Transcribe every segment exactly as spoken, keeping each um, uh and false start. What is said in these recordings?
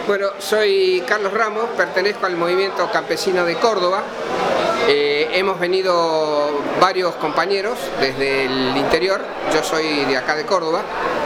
Bueno, soy Carlos Ramos, pertenezco al Movimiento Campesino de Córdoba. Eh, hemos venido varios compañeros desde el interior, yo soy de acá de Córdoba,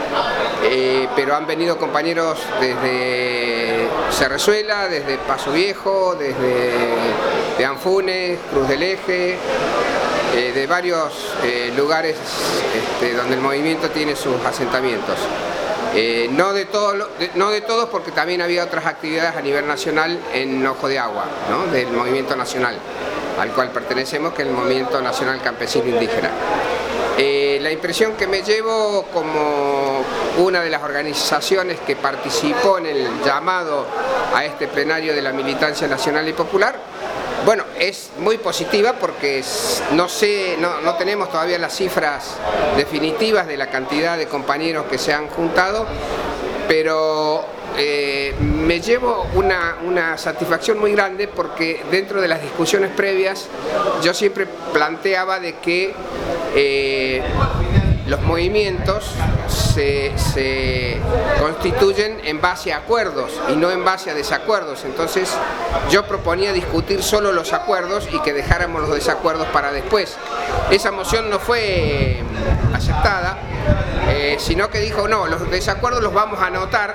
eh, pero han venido compañeros desde Cerrezuela, desde Paso Viejo, desde de Anfunes, Cruz del Eje, eh, de varios eh, lugares este, donde el movimiento tiene sus asentamientos. Eh, no, de todo, de, no de todos, porque también había otras actividades a nivel nacional en Ojo de Agua, ¿no? Del movimiento nacional al cual pertenecemos, que es el Movimiento Nacional Campesino Indígena. Eh, la impresión que me llevo como una de las organizaciones que participó en el llamado a este plenario de la militancia nacional y popular, bueno, es muy positiva porque no sé, no, no tenemos todavía las cifras definitivas de la cantidad de compañeros que se han juntado, pero eh, me llevo una, una satisfacción muy grande porque dentro de las discusiones previas yo siempre planteaba de que eh, los movimientos se, se constituyen en base a acuerdos y no en base a desacuerdos. Entonces yo proponía discutir solo los acuerdos y que dejáramos los desacuerdos para después. Esa moción no fue aceptada, eh, sino que dijo no, los desacuerdos los vamos a anotar,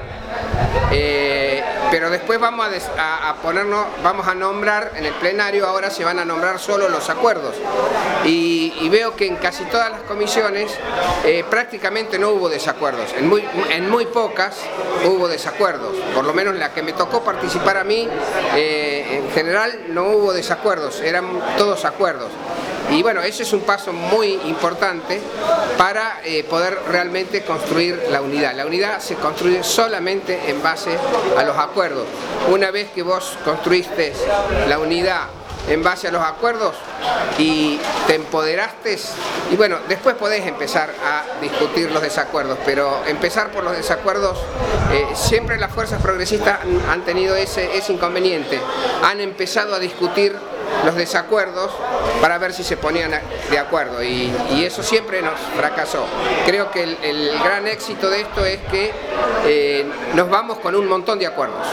eh, pero después vamos a, a, a ponernos, vamos a nombrar en el plenario, ahora se van a nombrar solo los acuerdos. Y, y veo que en casi todas las comisiones eh, prácticamente no hubo desacuerdos, en muy, en muy pocas hubo desacuerdos, por lo menos en la que me tocó participar a mí, eh, en general no hubo desacuerdos, eran todos acuerdos. Y bueno, ese es un paso muy importante para eh, poder realmente construir la unidad. La unidad se construye solamente en base a los acuerdos. Una vez que vos construiste la unidad en base a los acuerdos y te empoderaste, y bueno, después podés empezar a discutir los desacuerdos, pero empezar por los desacuerdos, eh, siempre las fuerzas progresistas han, han tenido ese, ese inconveniente, han empezado a discutir los desacuerdos para ver si se ponían de acuerdo y, y eso siempre nos fracasó. Creo que el, el gran éxito de esto es que eh, nos vamos con un montón de acuerdos.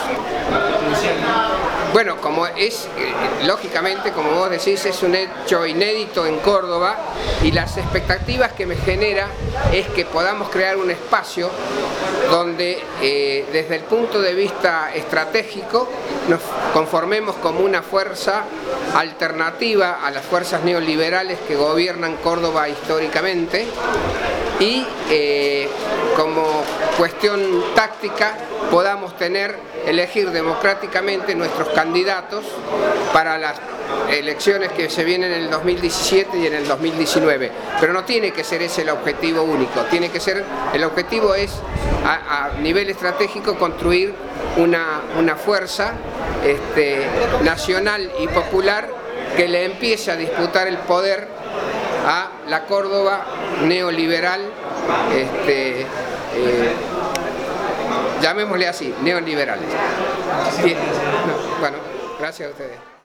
Bueno, como es, eh, lógicamente, como vos decís, es un hecho inédito en Córdoba y las expectativas que me genera es que podamos crear un espacio donde eh, desde el punto de vista estratégico nos conformemos como una fuerza alternativa a las fuerzas neoliberales que gobiernan Córdoba históricamente y eh, como cuestión táctica podamos tener, elegir democráticamente nuestros candidatos para las elecciones que se vienen en el dos mil diecisiete y en el dos mil diecinueve, pero no tiene que ser ese el objetivo único, tiene que ser, el objetivo es a, a nivel estratégico construir una, una fuerza este, nacional y popular que le empiece a disputar el poder a la Córdoba neoliberal, este, eh, llamémosle así, neoliberales. Bien. Bueno, gracias a ustedes.